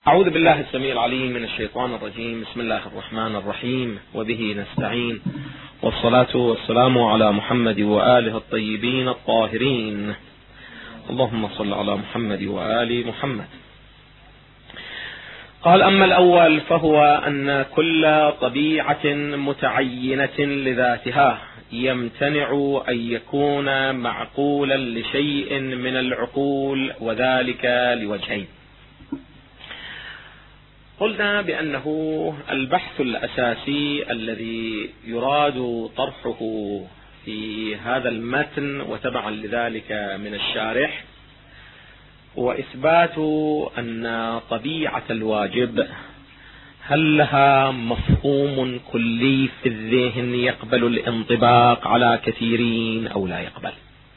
أعوذ بالله السميع العليم من الشيطان الرجيم. بسم الله الرحمن الرحيم، وبه نستعين، والصلاة والسلام على محمد وآله الطيبين الطاهرين. اللهم صل على محمد وآل محمد. قال: أما الأول فهو أن كل طبيعة متعينة لذاتها يمتنع أن يكون معقولا لشيء من العقول، وذلك لوجهين. قلنا بأنه البحث الأساسي الذي يراد طرحه في هذا المتن وتبعا لذلك من الشارح هو إثبات أن طبيعة الواجب هل لها مفهوم كلي في الذهن يقبل الانطباق على كثيرين أو لا يقبل.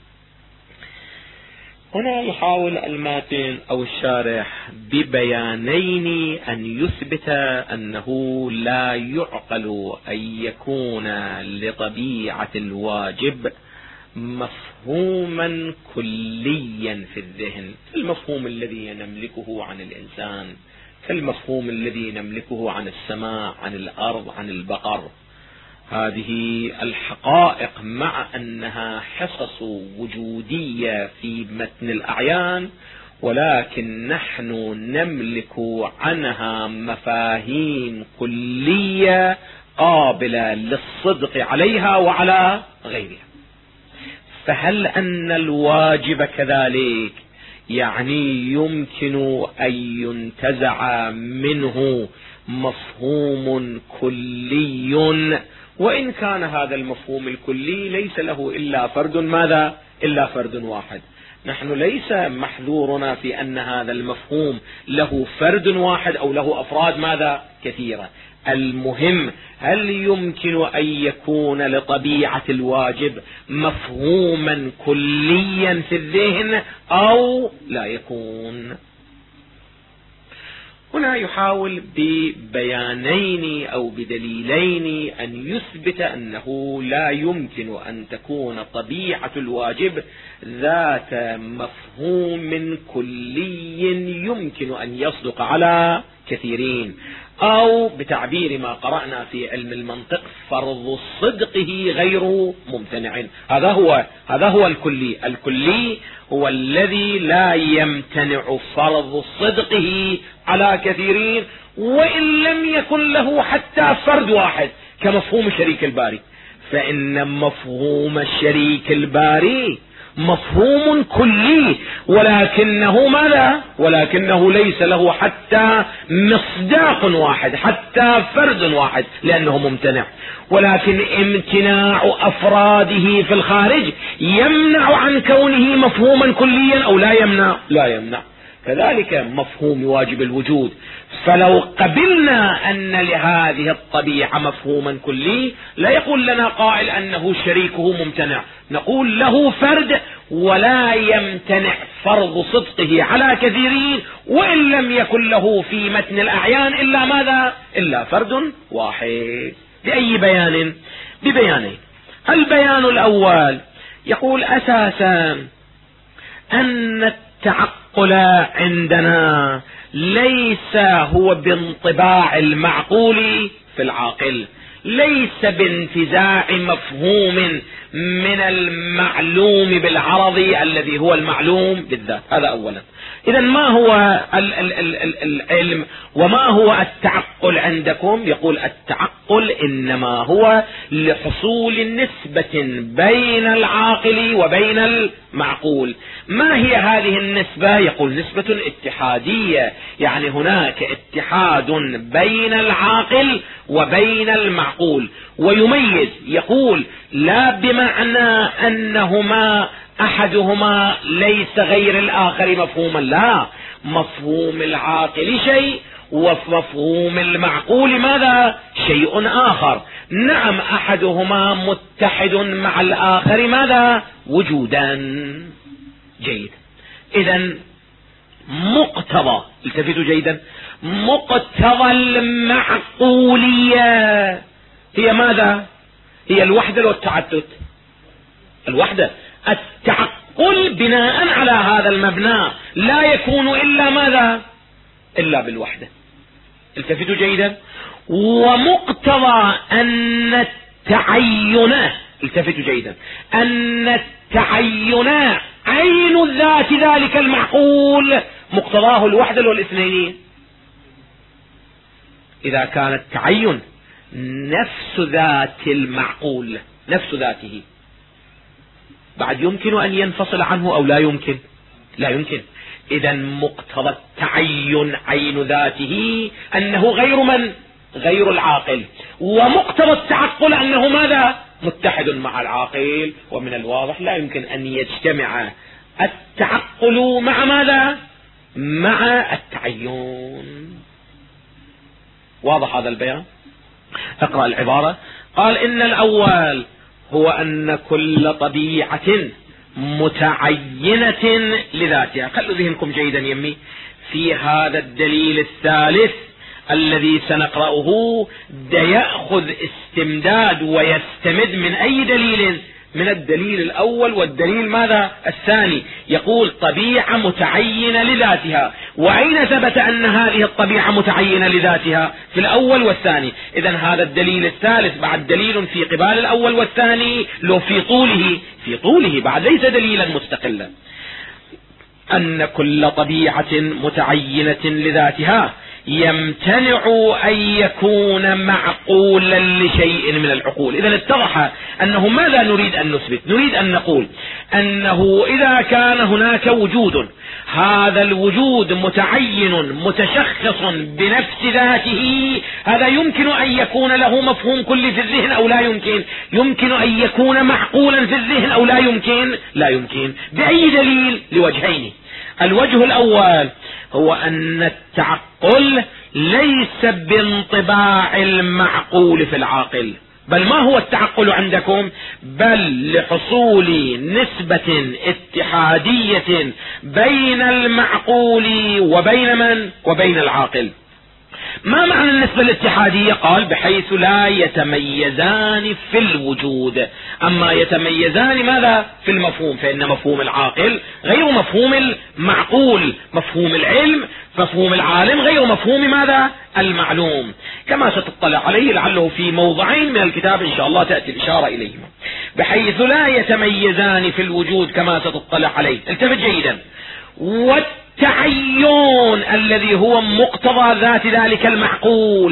هنا يحاول الماتن أو الشارح ببيانين أن يثبت أنه لا يعقل أن يكون لطبيعة الواجب مفهوما كليا في الذهن، المفهوم الذي نملكه عن الإنسان، كالمفهوم الذي نملكه عن السماء، عن الأرض، عن البقر. هذه الحقائق مع أنها حصص وجودية في متن الأعيان، ولكن نحن نملك عنها مفاهيم كلية قابلة للصدق عليها وعلى غيرها. فهل أن الواجب كذلك؟ يعني يمكن أن ينتزع منه مفهوم كلي، وإن كان هذا المفهوم الكلي ليس له إلا فرد، ماذا؟ إلا فرد واحد. نحن ليس محذورنا في أن هذا المفهوم له فرد واحد أو له أفراد ماذا؟ كثيرة. المهم هل يمكن أن يكون لطبيعة الواجب مفهوما كليا في الذهن أو لا يكون؟ هنا يحاول ببيانين أو بدليلين أن يثبت أنه لا يمكن أن تكون طبيعة الواجب ذات مفهوم كلي يمكن أن يصدق على كثيرين، أو بتعبير ما قرأنا في علم المنطق فرض صدقه غير ممتنع. هذا هو الكلي هو الذي لا يمتنع فرض صدقه على كثيرين، وإن لم يكن له حتى فرد واحد، كمفهوم شريك الباري. فإن مفهوم الشريك الباري مفهوم كلي، ولكنه ماذا؟ ولكنه ليس له حتى مصداق واحد، حتى فرد واحد، لأنه ممتنع. ولكن امتناع أفراده في الخارج يمنع عن كونه مفهوما كليا أو لا يمنع؟ لا يمنع. كذلك مفهوم واجب الوجود، فلو قبلنا أن لهذه الطبيعة مفهوما كلي لا يقول لنا قائل أنه شريكه ممتنع، نقول له فرد ولا يمتنع فرض صدقه على كثيرين، وإن لم يكن له في متن الأعيان إلا ماذا؟ إلا فرد واحد. بأي بيان؟ ببيانين. البيان الأول يقول أساسا أن التعقل عندنا ليس هو بانطباع المعقول في العاقل، ليس بانتزاع مفهوم من المعلوم بالعرضي الذي هو المعلوم بالذات. هذا أولا. إذن ما هو العلم وما هو التعقل عندكم؟ يقول التعقل إنما هو لحصول نسبة بين العاقل وبين المعقول. ما هي هذه النسبة؟ يقول نسبة اتحادية، يعني هناك اتحاد بين العاقل وبين المعقول. ويميز، يقول لا بمعنى أنهما أحدهما ليس غير الآخر مفهوما، لا، مفهوم العاقل شيء ومفهوم المعقول ماذا؟ شيء آخر. نعم، أحدهما متحد مع الآخر ماذا؟ وجودا. جيد. إذن مقتضى، التفتوا جيدا، مقتضى المعقولية هي ماذا؟ هي الوحدة والتعدد. الوحدة، التعقل بناء على هذا المبنى لا يكون إلا ماذا؟ إلا بالوحدة. التفتوا جيدا. ومقتضى أن التعين، التفتوا جيدا، أن التعين عين ذات ذلك المعقول مقتضاه الوحدة والاثنين. إذا كان التعين نفس ذات المعقول، نفس ذاته، بعد يمكن أن ينفصل عنه أو لا يمكن؟ لا يمكن. إذا مقتضى التعين عين ذاته أنه غير من؟ غير العاقل. ومقتضى التعقل أنه ماذا؟ متحد مع العاقل. ومن الواضح لا يمكن أن يجتمع التعقل مع ماذا؟ مع التعين. واضح هذا البيان؟ اقرأ العبارة. قال إن الأول هو أن كل طبيعة متعينة لذاتها. خلوا ذهنكم جيدا يمي في هذا الدليل الثالث الذي سنقرأه، يأخذ استمداد ويستمد من أي دليل؟ من الدليل الأول والدليل ماذا؟ الثاني. يقول طبيعة متعينة لذاتها. وأين ثبت أن هذه الطبيعة متعينة لذاتها؟ في الأول والثاني. إذن هذا الدليل الثالث بعد دليل في قبال الأول والثاني، لو في طوله بعد ليس دليلا مستقلا. أن كل طبيعة متعينة لذاتها يمتنع أن يكون معقولا لشيء من العقول. إذن اتضح أنه ماذا نريد أن نثبت؟ نريد أن نقول أنه إذا كان هناك وجود، هذا الوجود متعين متشخص بنفس ذاته، هذا يمكن أن يكون له مفهوم كلي في الذهن أو لا يمكن؟ يمكن أن يكون معقولا في الذهن أو لا يمكن؟ لا يمكن. بأي دليل؟ لوجهين. الوجه الأول هو أن التعقل ليس بانطباع المعقول في العاقل، بل ما هو التعقل عندكم؟ بل لحصول نسبة اتحادية بين المعقول وبين من؟ وبين العاقل. ما معنى النسبة الاتحادية؟ قال بحيث لا يتميزان في الوجود، أما يتميزان ماذا؟ في المفهوم، فإن مفهوم العاقل غير مفهوم المعقول، مفهوم العلم، مفهوم العالم غير مفهوم ماذا؟ المعلوم، كما ستطلع عليه لعله في موضعين من الكتاب إن شاء الله تأتي الإشارة إليهما. بحيث لا يتميزان في الوجود كما ستطلع عليه. التفت جيدا. التعين الذي هو مقتضى ذات ذلك المعقول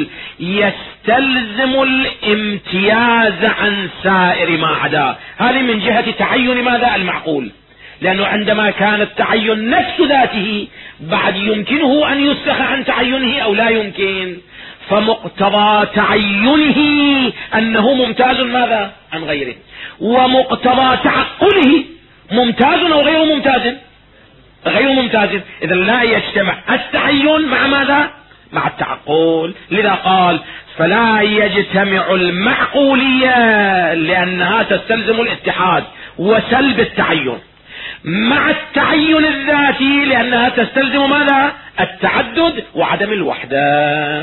يستلزم الامتياز عن سائر ما عداه. هذه من جهة تعين ماذا؟ المعقول. لأنه عندما كان التعين نفس ذاته بعد يمكنه أن يسخ عن تعينه أو لا يمكن؟ فمقتضى تعينه أنه ممتاز ماذا؟ عن غيره. ومقتضى تعقله ممتاز أو غير ممتاز؟ غير ممتاز. إذا لا يجتمع التعين مع ماذا؟ مع التعقل. لذا قال فلا يجتمع المعقولية لأنها تستلزم الاتحاد وسلب التعين، مع التعين الذاتي لأنها تستلزم ماذا؟ التعدد وعدم الوحدة.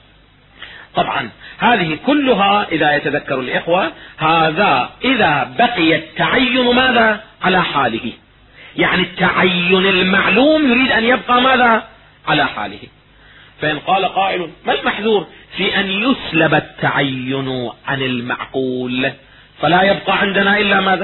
طبعا هذه كلها إذا يتذكر الإخوة، هذا إذا بقي التعين ماذا؟ على حاله. يعني التعين المعلوم يريد أن يبقى ماذا؟ على حاله. فإن قال قائل ما المحذور في أن يسلب التعين عن المعقول؟ فلا يبقى عندنا إلا ماذا؟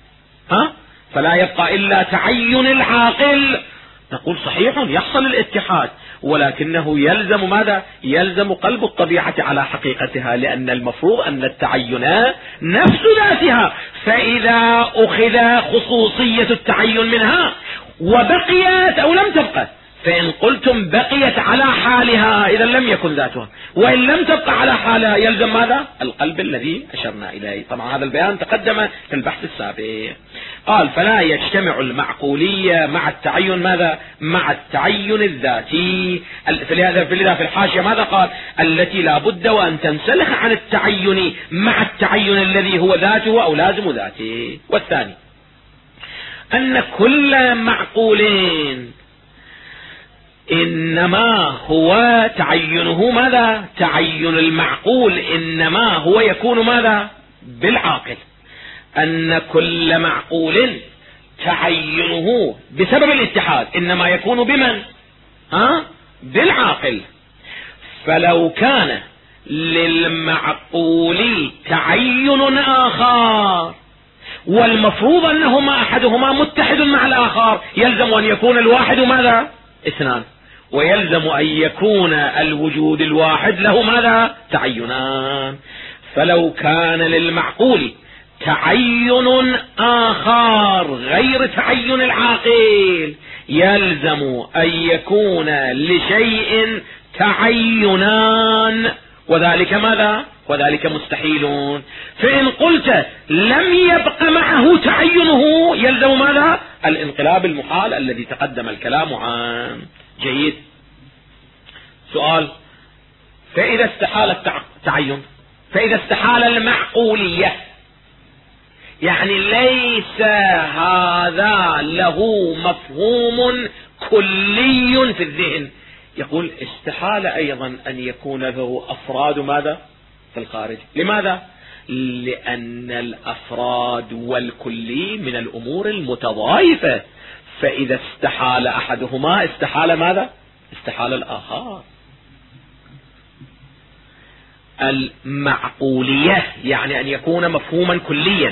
فلا يبقى إلا تعين العاقل. نقول صحيح يحصل الاتحاد، ولكنه يلزم ماذا؟ يلزم قلب الطبيعة على حقيقتها، لأن المفروض أن التعين نفس ذاتها. فإذا أخذ خصوصية التعين منها وبقيت أو لم تبقى، فإن قلتم بقيت على حالها إذا لم يكن ذاتها، وإن لم تبقى على حالها يلزم ماذا؟ القلب الذي أشرنا إليه. طبعا هذا البيان تقدم في البحث السابق. قال فلا يجتمع المعقولية مع التعين ماذا؟ مع التعين الذاتي. لذا في الحاشية ماذا قال؟ التي لا بد وأن تنسلخ عن التعين مع التعين الذي هو ذاته أو لازم ذاته. والثاني أن كل معقولين إنما هو تعينه ماذا؟ تعين المعقول إنما هو يكون ماذا؟ بالعاقل. أن كل معقول تعينه بسبب الاتحاد إنما يكون بمن؟ بالعاقل. فلو كان للمعقول تعين آخر والمفروض أنهما أحدهما متحد مع الآخر، يلزم أن يكون الواحد ماذا؟ اثنان، ويلزم أن يكون الوجود الواحد له ماذا؟ تعينان. فلو كان للمعقول تعين آخر غير تعين العاقل، يلزم أن يكون لشيء تعينان، وذلك ماذا؟ وذلك مستحيل. فإن قلت لم يبق معه تعينه، يلزم ماذا؟ الانقلاب المحال الذي تقدم الكلام عنه. جيد. سؤال: فإذا استحال التعين، فإذا استحال المعقولية، يعني ليس هذا له مفهوم كلي في الذهن، يقول استحال أيضا أن يكون له أفراد ماذا؟ في الخارج. لماذا؟ لأن الأفراد والكلي من الأمور المتضايفة، فإذا استحال أحدهما استحال ماذا؟ استحال الآخر. المعقولية يعني أن يكون مفهوما كليا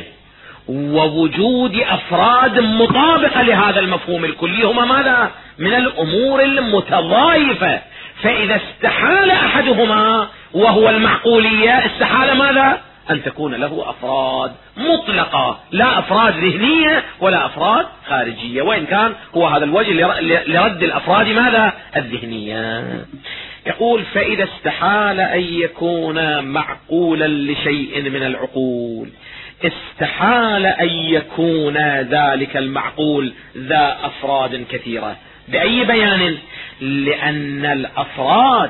ووجود أفراد مطابقة لهذا المفهوم الكلي هما ماذا؟ من الأمور المتضايفة، فإذا استحال أحدهما وهو المعقولية استحال ماذا؟ أن تكون له أفراد مطلقة، لا أفراد ذهنية ولا أفراد خارجية، وإن كان هو هذا الوجه لرد الأفراد ماذا؟ الذهنية. يقول: فإذا استحال أن يكون معقولا لشيء من العقول، استحال أن يكون ذلك المعقول ذا أفراد كثيرة. بأي بيان؟ لأن الأفراد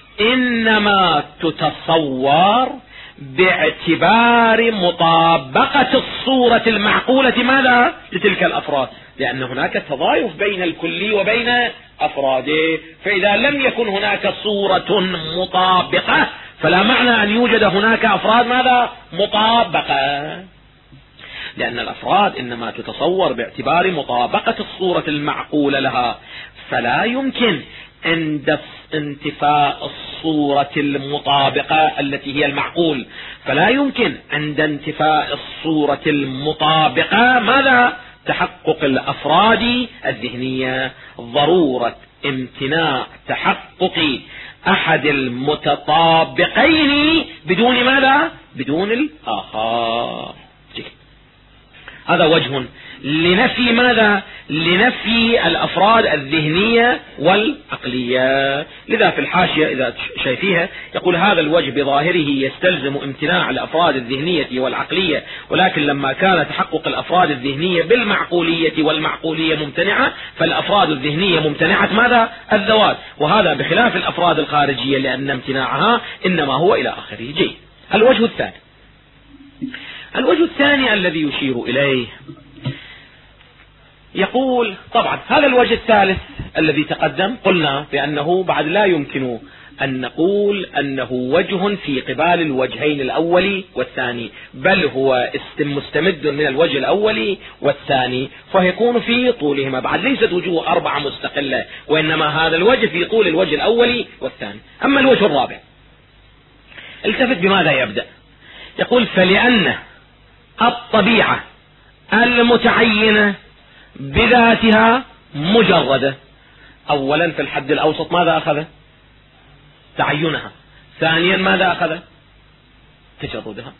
إنما تتصور باعتبار مطابقة الصورة المعقولة ماذا؟ لتلك الأفراد، لأن هناك تضايف بين الكلي وبين أفراده، فإذا لم يكن هناك صورة مطابقة فلا معنى أن يوجد هناك أفراد ماذا؟ مطابقة، لأن الأفراد إنما تتصور باعتبار مطابقة الصورة المعقولة لها، فلا يمكن عند انتفاء الصورة المطابقة التي هي المعقول، فلا يمكن عند انتفاء الصورة المطابقة ماذا؟ تحقق الأفراد الذهنية. ضرورة امتناع تحقق أحد المتطابقين بدون ماذا؟ بدون الآخر. هذا وجه لنفي ماذا؟ لنفي الأفراد الذهنية والعقلية. لذا في الحاشية إذا شايفيها يقول: هذا الوجه بظاهره يستلزم امتناع الأفراد الذهنية والعقلية، ولكن لما كان تحقق الأفراد الذهنية بالمعقولية والمعقولية ممتنعة، فالأفراد الذهنية ممتنعة ماذا؟ الذوات، وهذا بخلاف الأفراد الخارجية لأن امتناعها إنما هو إلى آخره. جيد. الوجه الثاني، الوجه الثاني الذي يشير إليه يقول: طبعا هذا الوجه الثالث الذي تقدم قلنا بأنه بعد لا يمكن أن نقول أنه وجه في قبال الوجهين الأول والثاني، بل هو مستمد من الوجه الأول والثاني، فيكون في طولهما. بعد ليست وجوه أربعة مستقلة، وإنما هذا الوجه في طول الوجه الأول والثاني. أما الوجه الرابع، التفت بماذا يبدأ؟ يقول: فلأن الطبيعة المتعينة بذاتها مجردة. أولا في الحد الأوسط ماذا أخذ؟ تعينها. ثانيا ماذا أخذ؟ تجردها.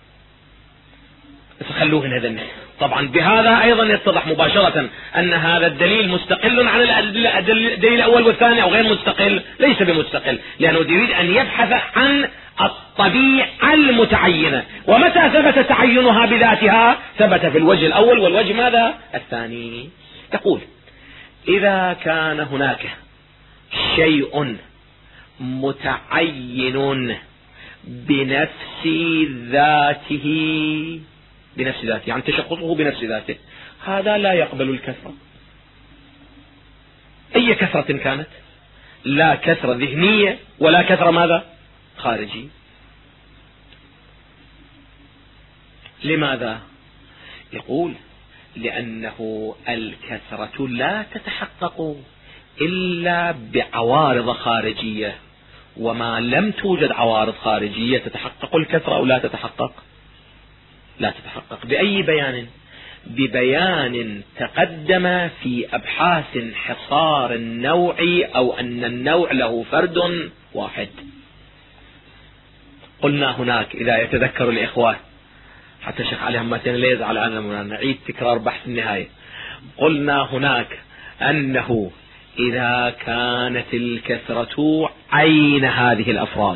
فخلوه هذا. طبعا بهذا أيضا يتضح مباشرة أن هذا الدليل مستقل عن الدليل الأول والثاني، أو غير مستقل؟ ليس بمستقل، لأنه يريد أن يبحث عن الطبيعة المتعينة، ومتى ثبت تعينها بذاتها؟ ثبت في الوجه الأول والوجه ماذا؟ الثاني. يقول: إذا كان هناك شيء متعين بنفس ذاته، بنفس ذاته يعني تشخصه بنفس ذاته، هذا لا يقبل الكثرة، أي كثرة كانت، لا كثرة ذهنية ولا كثرة ماذا؟ خارجي. لماذا؟ يقول: لأنه الكثرة لا تتحقق إلا بعوارض خارجية، وما لم توجد عوارض خارجية تتحقق الكثرة أو لا تتحقق؟ لا تتحقق. بأي بيان؟ ببيان تقدم في أبحاث حصار النوع، أو أن النوع له فرد واحد. قلنا هناك، إذا يتذكر الإخوة، حتى الشيخ علي همتين لا يزعل عننا، نعيد تكرار بحث النهاية. قلنا هناك أنه إذا كانت الكثرة عين هذه الأفراد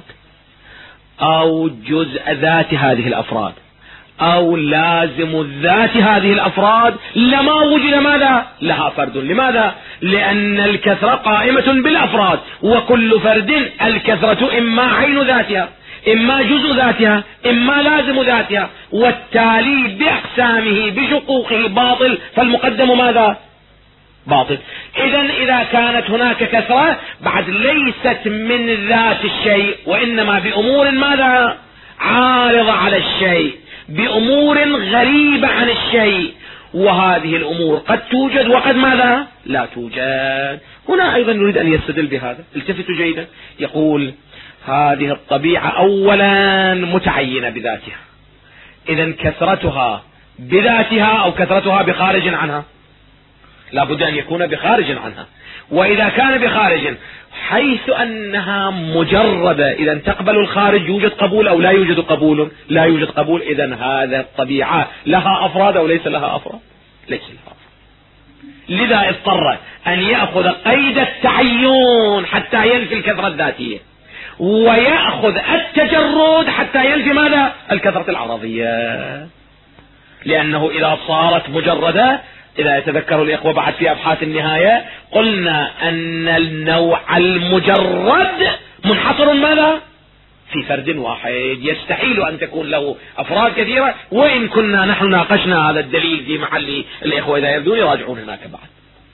أو جزء ذات هذه الأفراد أو لازم الذات هذه الأفراد، لما وجد ماذا؟ لها فرد. لماذا؟ لأن الكثرة قائمة بالأفراد، وكل فرد الكثرة إما عين ذاتها، إما جزء ذاتها، إما لازم ذاتها، والتالي بأقسامه بشقوقه باطل، فالمقدم ماذا؟ باطل. إذا كانت هناك كثرة بعد ليست من ذات الشيء، وإنما بأمور ماذا؟ عارضة على الشيء، بأمور غريبة عن الشيء، وهذه الأمور قد توجد وقد ماذا؟ لا توجد. هنا أيضا نريد أن يستدل بهذا. التفتوا جيدا. يقول هذه الطبيعة أولا متعينة بذاتها، إذن كثرتها بذاتها أو كثرتها بخارج عنها؟ لا بد أن يكون بخارج عنها. وإذا كان بخارج، حيث أنها مجردة، إذا تقبل الخارج، يوجد قبول أو لا يوجد قبول؟ لا يوجد قبول. إذن هذا الطبيعة لها أفراد أو ليس لها أفراد؟ ليس لها أفراد. لذا اضطر أن يأخذ قيد التعين حتى ينفي الكثرة الذاتية، ويأخذ التجرد حتى ينفي ماذا؟ الكثرة العرضية. لأنه إذا صارت مجردة، إذا يتذكروا الإخوة بعد في أبحاث النهاية، قلنا أن النوع المجرد منحصر ماذا؟ في فرد واحد. يستحيل أن تكون له أفراد كثيرة، وإن كنا نحن ناقشنا هذا الدليل في محل الإخوة إذا يبدون يراجعون هناك بعد.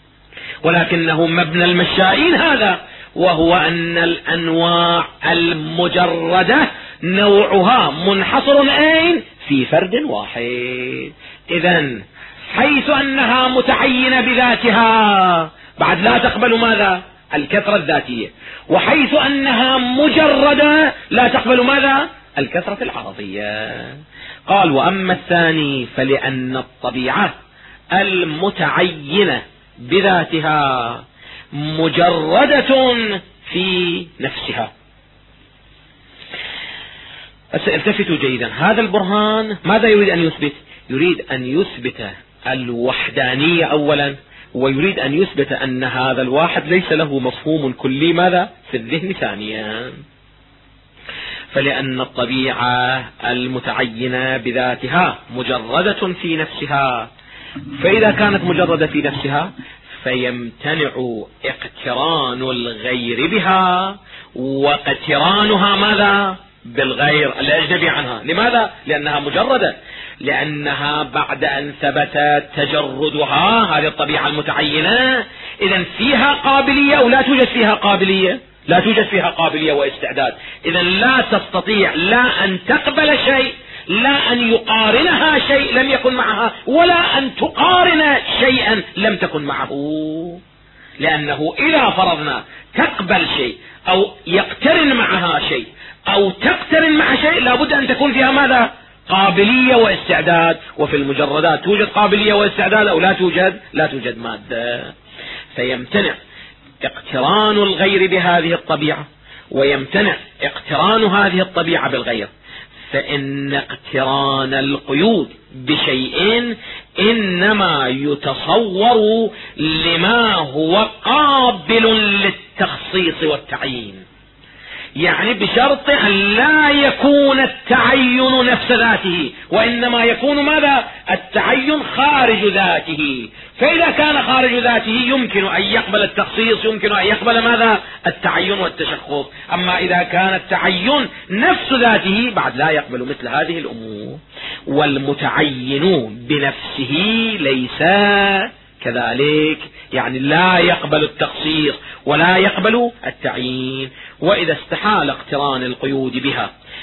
ولكنه مبنى المشائين هذا، وهو أن الأنواع المجردة نوعها منحصر أين؟ في فرد واحد. إذن حيث أنها متعينة بذاتها بعد لا تقبل ماذا؟ الكثرة الذاتية. وحيث أنها مجردة لا تقبل ماذا؟ الكثرة العرضية. قال وأما الثاني فلأن الطبيعة المتعينة بذاتها مجردة في نفسها. التفتوا جيدا. هذا البرهان ماذا يريد أن يثبت؟ يريد أن يثبت الوحدانية أولا، ويريد أن يثبت أن هذا الواحد ليس له مفهوم كلي ماذا؟ في الذهن ثانيا. فلأن الطبيعة المتعينة بذاتها مجردة في نفسها، فإذا كانت مجردة في نفسها فيمتنع اقتران الغير بها واقترانها ماذا؟ بالغير الأجنبي عنها. لماذا؟ لأنها مجردة، لأنها بعد أن ثبت تجردها هذه الطبيعة المتعينة، إذن فيها قابلية أو لا توجد فيها قابلية؟ لا توجد فيها قابلية واستعداد. إذن لا تستطيع لا أن تقبل شيء، لا أن يقارنها شيء لم يكن معها، ولا أن تقارن شيئا لم تكن معه. لأنه إذا فرضنا تقبل شيء أو يقترن معها شيء أو تقترن مع شيء، لابد أن تكون فيها ماذا؟ قابلية واستعداد. وفي المجردات توجد قابلية واستعداد أو لا توجد؟ لا توجد مادة. فيمتنع اقتران الغير بهذه الطبيعة، ويمتنع اقتران هذه الطبيعة بالغير. فإن اقتران القيود بشيء إنما يتصور لما هو قابل للتخصيص والتعيين، يعني بشرط أن لا يكون التعين نفس ذاته، وإنما يكون ماذا؟ التعين خارج ذاته. فإذا كان خارج ذاته يمكن أن يقبل التخصيص، يمكن أن يقبل ماذا؟ التعين والتشخص. أما إذا كان التعين نفس ذاته بعد لا يقبل مثل هذه الأمور. والمتعين بنفسه ليس كذلك، يعني لا يقبل التخصيص ولا يقبل التعيين. وإذا استحال اقتران القيود بها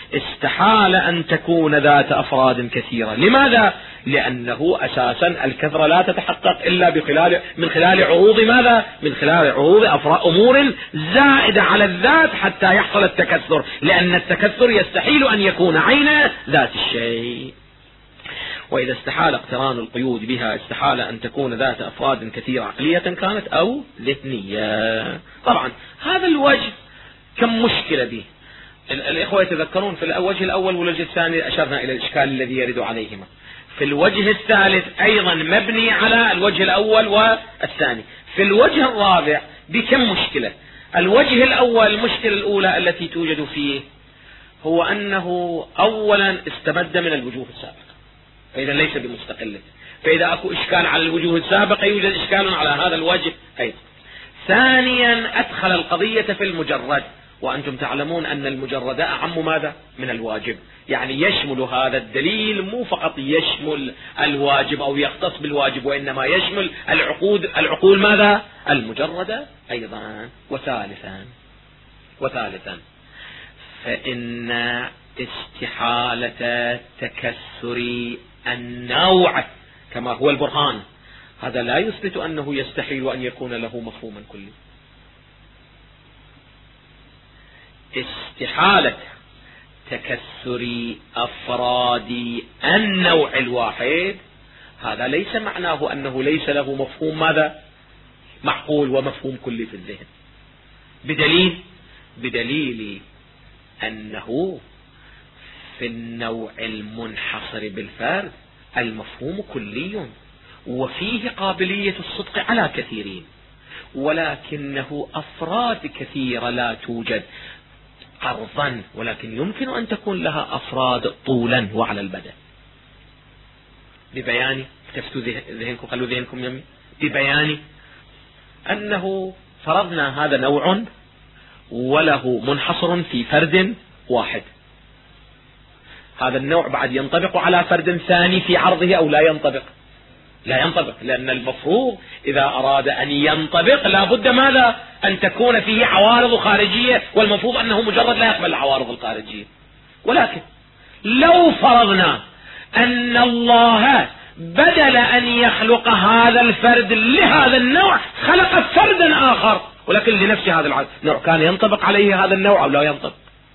استحال أن تكون ذات أفراد كثيرة. لماذا؟ لأنه أساسا الكثرة لا تتحقق إلا من خلال عروض ماذا؟ من خلال عروض أمور زائدة على الذات حتى يحصل التكثر، لأن التكثر يستحيل أن يكون عين ذات الشيء. وإذا استحال اقتران القيود بها استحال أن تكون ذات أفراد كثيرة عقلية كانت أو ذهنية. طبعا هذا الوجه كم مشكلة به. الإخوة يتذكرون في الوجه الأول والوجه الثاني أشرنا إلى الإشكال الذي يرد عليهما. في الوجه الثالث أيضا مبني على الوجه الأول والثاني. في الوجه الرابع بكم مشكلة. الوجه الأول المشكلة الأولى التي توجد فيه هو أنه أولا استمد من الوجوه السابقة، فإذا ليس بمستقل، فإذا أكو إشكال على الوجوه السابقة يوجد إشكال على هذا الوجه أيضا. ثانيا أدخل القضية في المجرد، وأنتم تعلمون أن المجرد أعم ماذا من الواجب، يعني يشمل هذا الدليل مو فقط يشمل الواجب أو يختص بالواجب، وإنما يشمل العقول ماذا المجردة أيضا. وثالثا فإن استحالة تكسر النوع كما هو البرهان هذا لا يثبت أنه يستحيل أن يكون له مفهوما كلي. استحالة تكسر أفراد النوع الواحد هذا ليس معناه أنه ليس له مفهوم ماذا معقول ومفهوم كلي في الذهن، بدليل أنه في النوع المنحصر بالفرد المفهوم كلي وفيه قابلية الصدق على كثيرين، ولكنه أفراد كثيرة لا توجد عرضا، ولكن يمكن أن تكون لها أفراد طولا وعلى البدء. ببيان اكتفتوا ذهنكم، خلوا ذهنكم يمي، ببيان أنه فرضنا هذا نوع وله منحصر في فرد واحد، هذا النوع بعد ينطبق على فرد ثاني في عرضه أو لا ينطبق؟ لا ينطبق، لأن المفروض إذا أراد أن ينطبق لا بد ماذا أن تكون فيه عوارض خارجية، والمفروض أنه مجرد لا يقبل العوارض الخارجية. ولكن لو فرضنا أن الله بدل أن يخلق هذا الفرد لهذا النوع خلق فردا آخر ولكن لنفس هذا النوع، كان ينطبق عليه هذا النوع أو لا ينطبق؟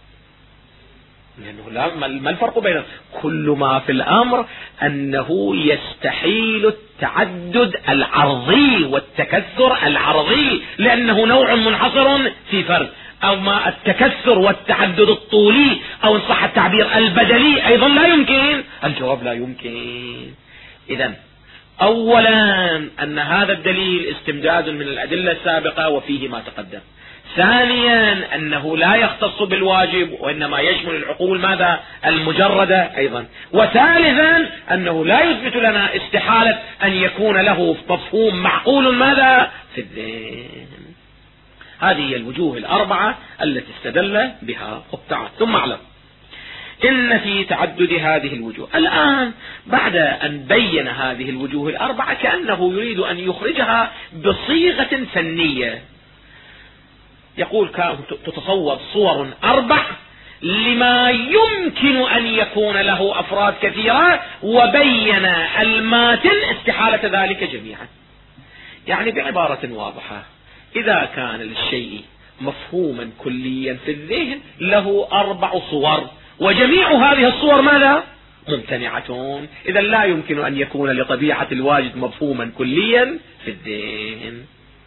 لأنه ما الفرق بين كل ما في الأمر أنه يستحيل التعدد العرضي والتكثر العرضي لأنه نوع منحصر في فرد، أو ما التكثر والتعدد الطولي أو إن صح التعبير البدلي أيضا لا يمكن. الجواب لا يمكن. إذن أولا أن هذا الدليل استمداد من الأدلة السابقة وفيه ما تقدم. ثانيا أنه لا يختص بالواجب وإنما يشمل العقول ماذا المجردة أيضا. وثالثا أنه لا يثبت لنا استحالة أن يكون له مفهوم معقول ماذا في الذهن. هذه هي الوجوه الأربعة التي استدل بها التعالى. ثم اعلم إن في تعدد هذه الوجوه. الآن بعد أن بين هذه الوجوه الأربعة كأنه يريد أن يخرجها بصيغة فنية. يقول تتصور صور 4 لما يمكن أن يكون له أفراد كثيرة، وبين الماتن استحالة ذلك جميعا. يعني بعبارة واضحة، إذا كان للشيء مفهوما كليا في الذهن له 4 صور، وجميع هذه الصور ماذا ممتنعة، إذا لا يمكن أن يكون لطبيعة الواجد مفهوما كليا في الذهن.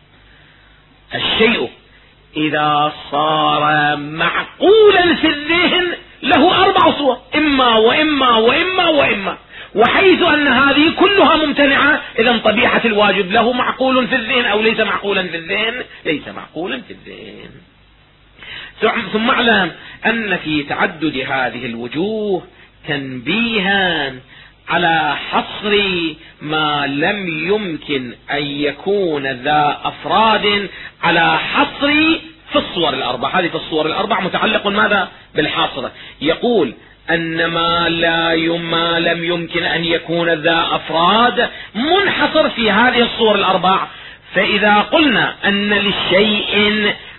الشيء إذا صار معقولا في الذهن له 4 صور، إما وإما وإما وإما، وحيث أن هذه كلها ممتنعة إذا طبيعة الواجب له معقول في الذهن أو ليس معقولا في الذهن، ليس معقولا في الذهن. ثم اعلم أن في تعدد هذه الوجوه تنبيها على حصر ما لم يمكن أن يكون ذا أفراد على حصر في الصور الأربع. هذه في الصور الأربع متعلق ماذا بالحاصرة. يقول أن ما لم يمكن أن يكون ذا أفراد منحصر في هذه الصور الأربع. فإذا قلنا أن للشيء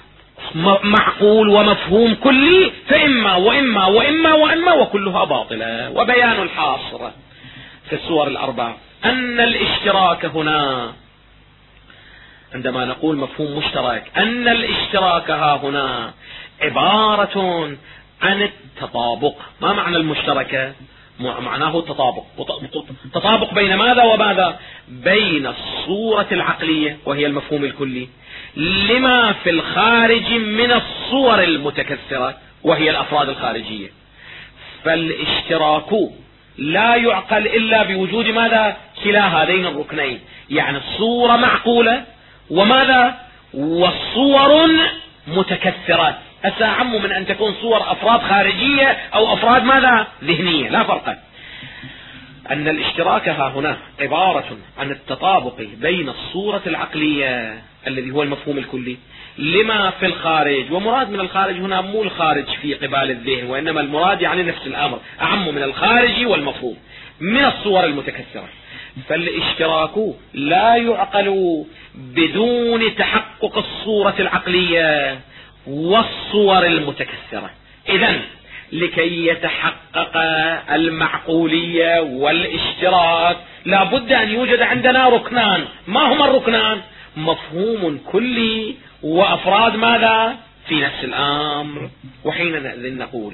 معقول ومفهوم كلي، فإما وإما وإما وإما وكلها باطلة. وبيان الحاصر في الصور الأربع أن الاشتراك هنا، عندما نقول مفهوم مشترك، أن الاشتراك ها هنا عبارة عن التطابق. ما معنى المشتركة؟ معناه التطابق. تطابق بين ماذا وماذا؟ بين الصورة العقلية وهي المفهوم الكلي لما في الخارج من الصور المتكثرة وهي الأفراد الخارجية. فالاشتراك لا يعقل إلا بوجود ماذا؟ كلا هذين الركنين، يعني الصورة معقولة وماذا؟ والصور متكثرة. أعم من أن تكون صور أفراد خارجية أو أفراد ماذا؟ ذهنية، لا فرق. أن الاشتراك ها هنا عبارة عن التطابق بين الصورة العقلية الذي هو المفهوم الكلي لما في الخارج. ومراد من الخارج هنا مو الخارج في قبال الذهن، وإنما المراد يعني نفس الأمر، أعم من الخارج والمفهوم من الصور المتكثرة. فالاشتراك لا يعقل بدون تحقق الصورة العقلية والصور المتكثرة. إذن لكي يتحقق المعقولية والاشتراك لا بد أن يوجد عندنا ركنان. ما هما الركنان؟ مفهوم كلي وأفراد ماذا؟ في نفس الأمر. وحينئذ نقول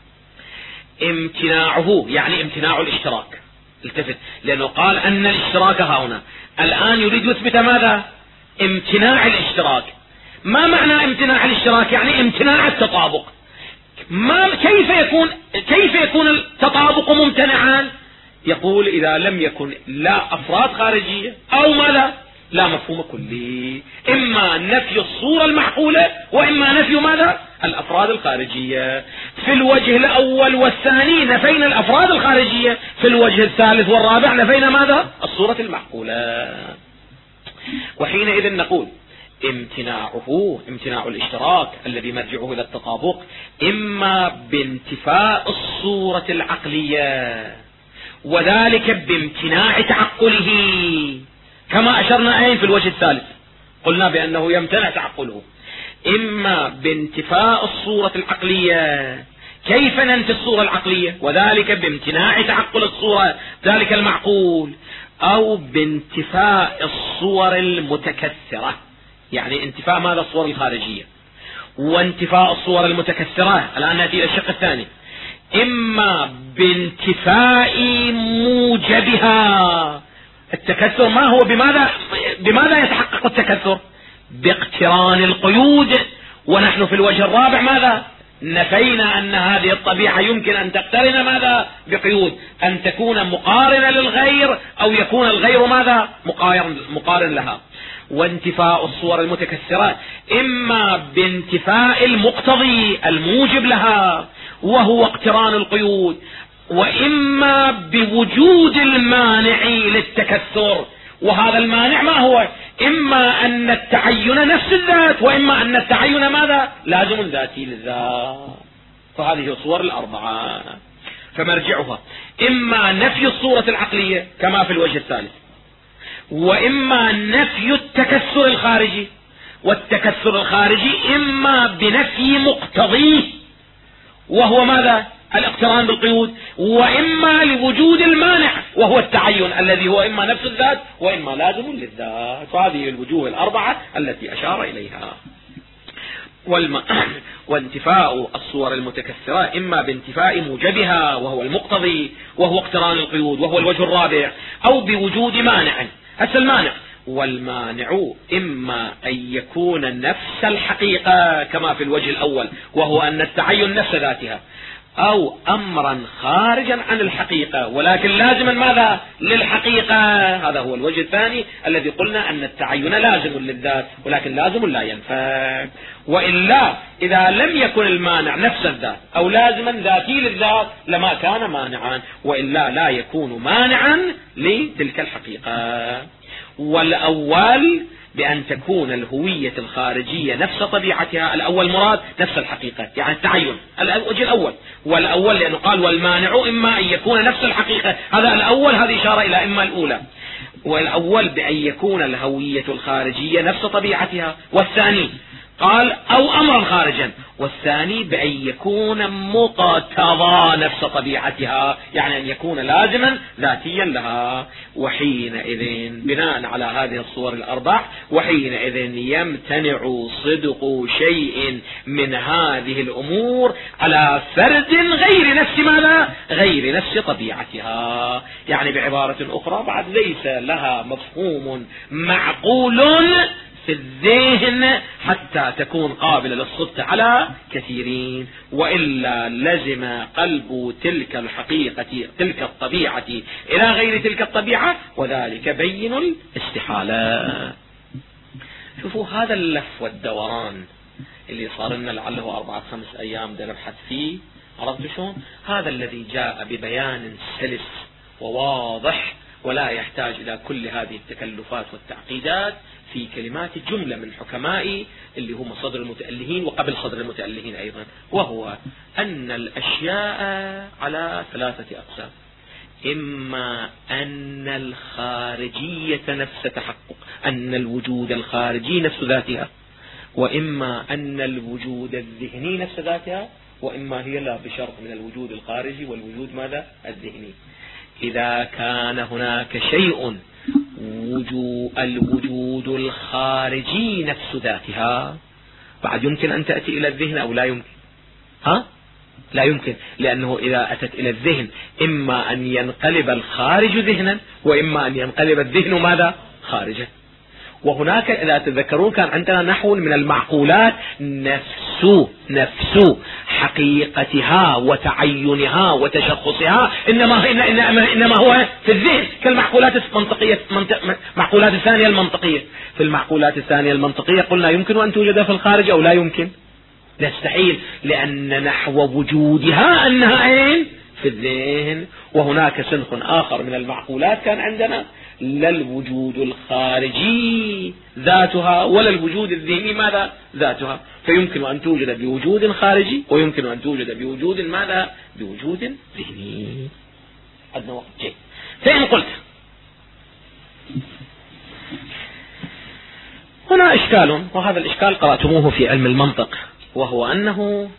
امتناعه يعني امتناع الاشتراك. التفت، لأنه قال أن الاشتراك ها هنا، الآن يريد يثبت ماذا؟ امتناع الاشتراك. ما معنى امتناع الاشتراك؟ يعني امتناع التطابق. كيف يكون التطابق ممتنعا؟ يقول إذا لم يكن لا أفراد خارجية أو ماذا؟ لا مفهوم كلي. إما نفي الصورة المعقولة وإما نفي ماذا؟ الأفراد الخارجية. في الوجه الأول والثاني نفينا الأفراد الخارجية، في الوجه الثالث والرابع نفينا ماذا؟ الصورة المعقولة. وحينئذ نقول امتناع الاشتراك الذي مرجعه إلى التطابق إما بانتفاء الصورة العقلية، وذلك بامتناع تعقله، كما أشرنا في الوجه الثالث قلنا بأنه يمتنع تعقله. إما بانتفاء الصورة العقلية. كيف ننفي الصورة العقلية؟ وذلك بامتناع تعقل الصورة ذلك المعقول، أو بانتفاء الصور المتكثرة، يعني انتفاء ماذا؟ الصور الخارجية وانتفاء الصور المتكثرة. الآن نأتي إلى الشق الثاني. إما بانتفاء موجبها. التكثر ما هو؟ بماذا يتحقق التكثر؟ باقتران القيود. ونحن في الوجه الرابع ماذا؟ نفينا أن هذه الطبيعة يمكن أن تقترن ماذا؟ بقيود، أن تكون مقارنة للغير أو يكون الغير ماذا؟ مقارن لها. وانتفاء الصور المتكثرة إما بانتفاء المقتضي الموجب لها وهو اقتران القيود، وإما بوجود المانع للتكثر. وهذا المانع ما هو؟ إما أن التعين نفس الذات، وإما أن التعين ماذا؟ لازم ذاتي للذات. فهذه الصور الأربعة. فمرجعها إما نفي الصورة العقلية كما في الوجه الثالث، وإما نفي التكثر الخارجي. والتكثر الخارجي إما بنفي مقتضيه وهو ماذا؟ الاقتران بالقيود، وإما لوجود المانع وهو التعين الذي هو إما نفس الذات وإما لازم للذات. فهذه الوجوه الأربعة التي أشار إليها. وانتفاء الصور المتكثرة إما بانتفاء موجبها وهو المقتضي وهو اقتران القيود وهو الوجه الرابع، أو بوجود مانع. هذا المانع، والمانع إما أن يكون نفس الحقيقة كما في الوجه الأول وهو أن التعين نفس ذاتها، أو أمرا خارجا عن الحقيقة ولكن لازما ماذا؟ للحقيقة. هذا هو الوجه الثاني الذي قلنا أن التعين لازم للذات ولكن لازم لا ينفك. وإلا إذا لم يكن المانع نفس الذات أو لازما ذاتي للذات لما كان مانعا، وإلا لا يكون مانعا لتلك الحقيقة. والأول بأن تكون الهوية الخارجية نفس طبيعتها. الأول مراد نفس الحقيقة يعني التعين، الوجه الأول. والأول لأنه قال والمانع إما أن يكون نفس الحقيقة، هذا الأول، هذه إشارة إلى إما الأولى. والأول بأن يكون الهوية الخارجية نفس طبيعتها، والثاني قال أو أمرا خارجا، والثاني بأن يكون مقتضى نفس طبيعتها، يعني أن يكون لازما ذاتيا لها. وحينئذ بناء على هذه الصور الأربع، وحينئذ يمتنع صدق شيء من هذه الأمور على فرد غير نفس ماذا؟ غير نفس طبيعتها. يعني بعبارة أخرى بعد ليس لها مفهوم معقول في الذهن حتى تكون قابلة للصدق على كثيرين، وإلا لزم قلب تلك الحقيقة تلك الطبيعة إلى غير تلك الطبيعة، وذلك بين الاستحالة. شوفوا هذا اللف والدوران اللي صار لنا لعله 4-5 أيام دا نبحث فيه، عرفت شلون؟ هذا الذي جاء ببيان سلس وواضح ولا يحتاج إلى كل هذه التكلفات والتعقيدات في كلمات جملة من حكمائي اللي هم صدر المتألهين وقبل صدر المتألهين أيضا، وهو أن الأشياء على 3 أقسام: إما أن الخارجية نفس تحقق، أن الوجود الخارجي نفس ذاتها، وإما أن الوجود الذهني نفس ذاتها، وإما هي لا بشرط من الوجود الخارجي والوجود ماذا؟ الذهني. إذا كان هناك شيء الوجود الخارجي نفس ذاتها، بعد يمكن أن تأتي إلى الذهن أو لا يمكن؟ لا يمكن، لأنه إذا أتت إلى الذهن إما أن ينقلب الخارج ذهنا، وإما أن ينقلب الذهن ماذا؟ خارجا. وهناك إذا تذكرون كان عندنا نحو من المعقولات نفس حقيقتها وتعينها وتشخصها إنما هو في الذهن، كالمعقولات المنطقية، معقولات الثانية المنطقية. في المعقولات الثانية المنطقية قلنا يمكن أن توجد في الخارج أو لا يمكن؟ نستحيل، لأن نحو وجودها أنها في الذهن. وهناك صنف آخر من المعقولات كان عندنا لا الوجود الخارجي ذاتها ولا الوجود الذهني ماذا؟ ذاتها، فيمكن أن توجد بوجود خارجي ويمكن أن توجد بوجود ماذا؟ بوجود ذهني. عندنا وقت جيد. فإن قلت هنا إشكال، وهذا الإشكال قرأتموه في علم المنطق، وهو أنه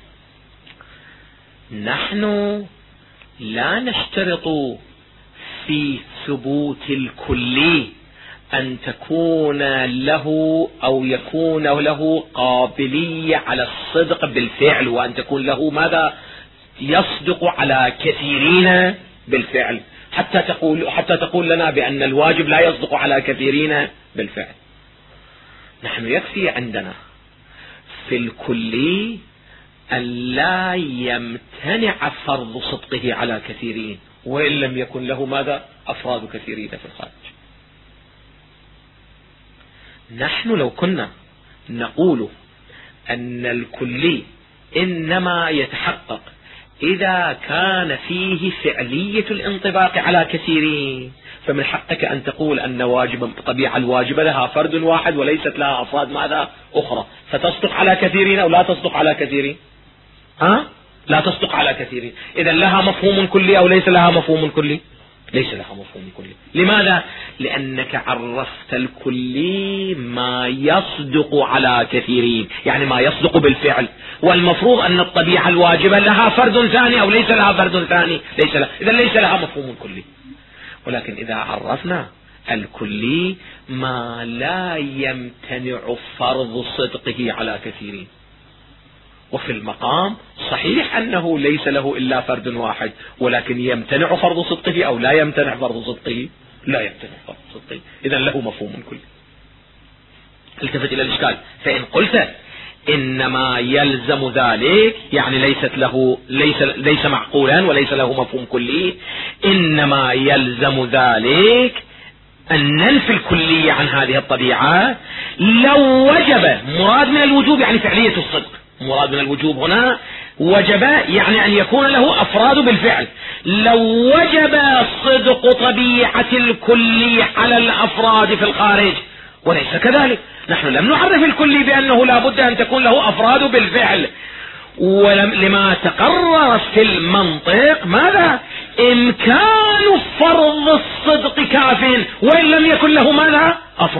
نحن لا نشترط في ثبوت الكلي أن تكون له أو يكون له قابلية على الصدق بالفعل، وأن تكون له ماذا؟ يصدق على كثيرين بالفعل، حتى تقول لنا بأن الواجب لا يصدق على كثيرين بالفعل. نحن يكفي عندنا في الكلي أن لا يمتنع فرض صدقه على كثيرين، وإن لم يكن له ماذا؟ أفراد كثيرين في الخارج. نحن لو كنا نقول أن الكلي إنما يتحقق إذا كان فيه فعلية الانطباق على كثيرين، فمن حقك أن تقول أن واجب طبيعة الواجبة لها فرد واحد وليست لها أفراد ماذا؟ أخرى، فتصدق على كثيرين أو لا تصدق على كثيرين؟ لا تصدق على كثيرين. إذا لها مفهوم كلي أو ليس لها مفهوم كلي؟ ليس لها مفهوم كلي. لماذا؟ لأنك عرفت الكلي ما يصدق على كثيرين، يعني ما يصدق بالفعل، والمفروض أن الطبيعة الواجبة لها فرد ثاني أو ليس لها فرد ثاني؟ ليس لها. إذا ليس لها مفهوم كلي. ولكن إذا عرفنا الكلي ما لا يمتنع فرض صدقه على كثيرين، وفي المقام صحيح أنه ليس له إلا فرد واحد، ولكن يمتنع فرض صدقه أو لا يمتنع فرض صدقه؟ لا يمتنع فرض صدقه. إذا له مفهوم كلي. التفت إلى الإشكال. فإن قلت إنما يلزم ذلك، يعني ليس معقولا وليس له مفهوم كلي، إنما يلزم ذلك أن ننفي الكلية عن هذه الطبيعة لو وجب. مراد من الوجوب يعني فعلية الصدق، مراد من الوجوب هنا وجب يعني أن يكون له أفراد بالفعل. لو وجب صدق طبيعة الكلي على الأفراد في الخارج، وليس كذلك. نحن لم نعرف الكلي بأنه لا بد أن تكون له أفراد بالفعل، ولما تقرر في المنطق ماذا؟ إمكان فرض الصدق كاف وإن لم يكن له ماذا؟ أفراد.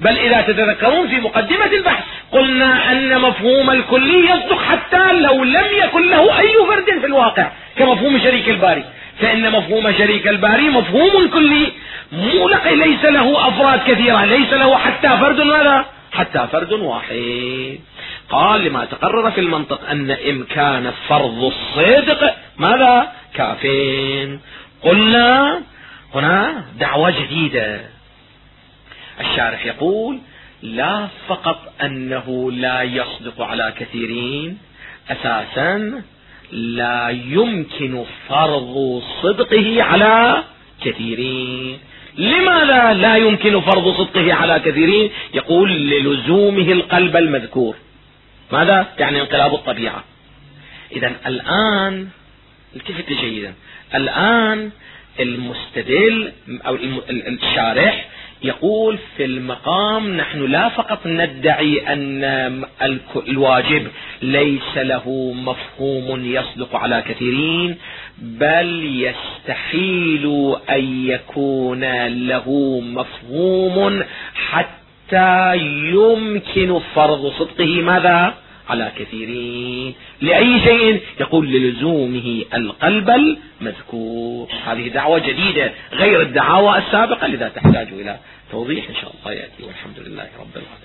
بل إذا تتذكرون في مقدمة البحث قلنا أن مفهوم الكلي يصدق حتى لو لم يكن له أي فرد في الواقع، كمفهوم شريك الباري، فإن مفهوم شريك الباري مفهوم كلي ليس له أفراد كثيرة، ليس له حتى فرد ماذا؟ حتى فرد واحد. قال لما تقرر في المنطق أن إمكان فرض الصدق ماذا؟ كافين. قلنا هنا دعوة جديدة. الشارح يقول لا فقط أنه لا يصدق على كثيرين، أساسا لا يمكن فرض صدقه على كثيرين. لماذا لا يمكن فرض صدقه على كثيرين؟ يقول للزومه القلب المذكور. ماذا يعني؟ انقلاب الطبيعة. إذن الآن التفت جيدا، الآن المستدل أو الشارح يقول في المقام نحن لا فقط ندعي أن الواجب ليس له مفهوم يصدق على كثيرين، بل يستحيل أن يكون له مفهوم حتى يمكن فرض صدقه ماذا؟ على كثيرين. لأي شيء؟ يقول للزومه القلب المذكور. هذه دعوة جديدة غير الدعاوى السابقة، لذا تحتاج إلى توضيح إن شاء الله يأتي، والحمد لله رب العالمين.